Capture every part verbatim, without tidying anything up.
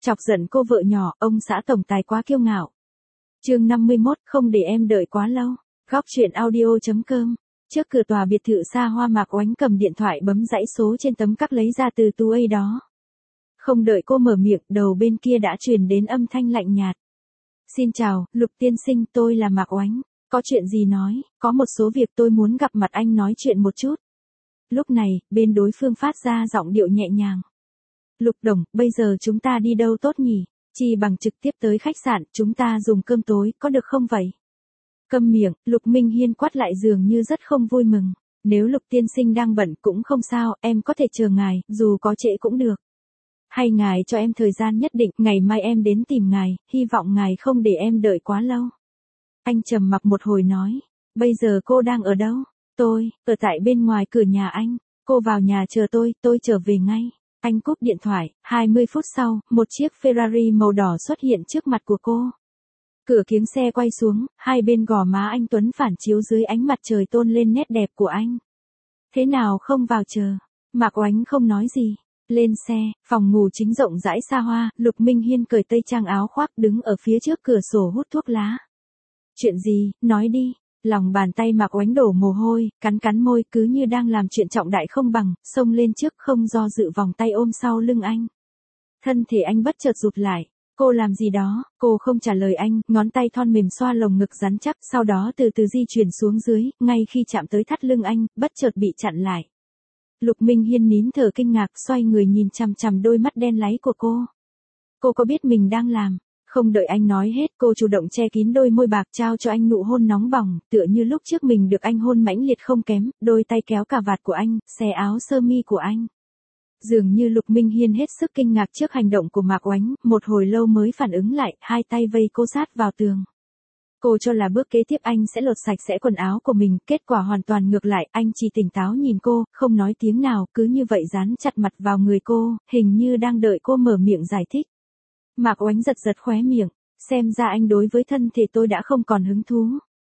Chọc giận cô vợ nhỏ, ông xã tổng tài quá kiêu ngạo. Chương năm mươi mốt, không để em đợi quá lâu. Góc truyện audio.com. Trước cửa tòa biệt thự xa hoa, Mạc Oánh cầm điện thoại bấm dãy số trên tấm các lấy ra từ túi ấy đó. Không đợi cô mở miệng, đầu bên kia đã truyền đến âm thanh lạnh nhạt. Xin chào, Lục tiên sinh, tôi là Mạc Oánh. Có chuyện gì nói, có một số việc tôi muốn gặp mặt anh nói chuyện một chút. Lúc này, bên đối phương phát ra giọng điệu nhẹ nhàng. Lục đồng, bây giờ chúng ta đi đâu tốt nhỉ? Chi bằng trực tiếp tới khách sạn, chúng ta dùng cơm tối, có được không vậy? Câm miệng, Lục Minh Hiên quát lại dường như rất không vui mừng. Nếu Lục tiên sinh đang bận cũng không sao, em có thể chờ ngài, dù có trễ cũng được. Hay ngài cho em thời gian nhất định, ngày mai em đến tìm ngài, hy vọng ngài không để em đợi quá lâu. Anh trầm mặc một hồi nói, bây giờ cô đang ở đâu? Tôi, ở tại bên ngoài cửa nhà anh, cô vào nhà chờ tôi, tôi trở về ngay. Anh cúp điện thoại, hai mươi phút sau, một chiếc Ferrari màu đỏ xuất hiện trước mặt của cô. Cửa kiếng xe quay xuống, hai bên gò má anh tuấn phản chiếu dưới ánh mặt trời tôn lên nét đẹp của anh. Thế nào không vào chờ? Mạc Oánh không nói gì. Lên xe, phòng ngủ chính rộng rãi xa hoa, Lục Minh Hiên cởi tây trang áo khoác đứng ở phía trước cửa sổ hút thuốc lá. Chuyện gì, nói đi. Lòng bàn tay Mạc Oánh đổ mồ hôi, cắn cắn môi cứ như đang làm chuyện trọng đại không bằng, xông lên trước không do dự vòng tay ôm sau lưng anh. Thân thể anh bất chợt rụt lại. Cô làm gì đó, cô không trả lời anh, ngón tay thon mềm xoa lồng ngực rắn chắc, sau đó từ từ di chuyển xuống dưới, ngay khi chạm tới thắt lưng anh, bất chợt bị chặn lại. Lục Minh Hiên nín thở kinh ngạc, xoay người nhìn chằm chằm đôi mắt đen láy của cô. Cô có biết mình đang làm? Không đợi anh nói hết, cô chủ động che kín đôi môi bạc trao cho anh nụ hôn nóng bỏng, tựa như lúc trước mình được anh hôn mãnh liệt không kém, đôi tay kéo cà vạt của anh, xé áo sơ mi của anh. Dường như Lục Minh Hiên hết sức kinh ngạc trước hành động của Mạc Oánh, một hồi lâu mới phản ứng lại, hai tay vây cô sát vào tường. Cô cho là bước kế tiếp anh sẽ lột sạch sẽ quần áo của mình, kết quả hoàn toàn ngược lại, anh chỉ tỉnh táo nhìn cô, không nói tiếng nào, cứ như vậy dán chặt mặt vào người cô, hình như đang đợi cô mở miệng giải thích. Mạc Oánh giật giật khóe miệng, xem ra anh đối với thân thể tôi đã không còn hứng thú.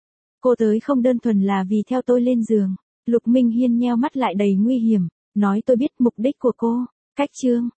Cô tới không đơn thuần là vì theo tôi lên giường. Lục Minh Hiên nheo mắt lại đầy nguy hiểm, nói tôi biết mục đích của cô. Cách chương,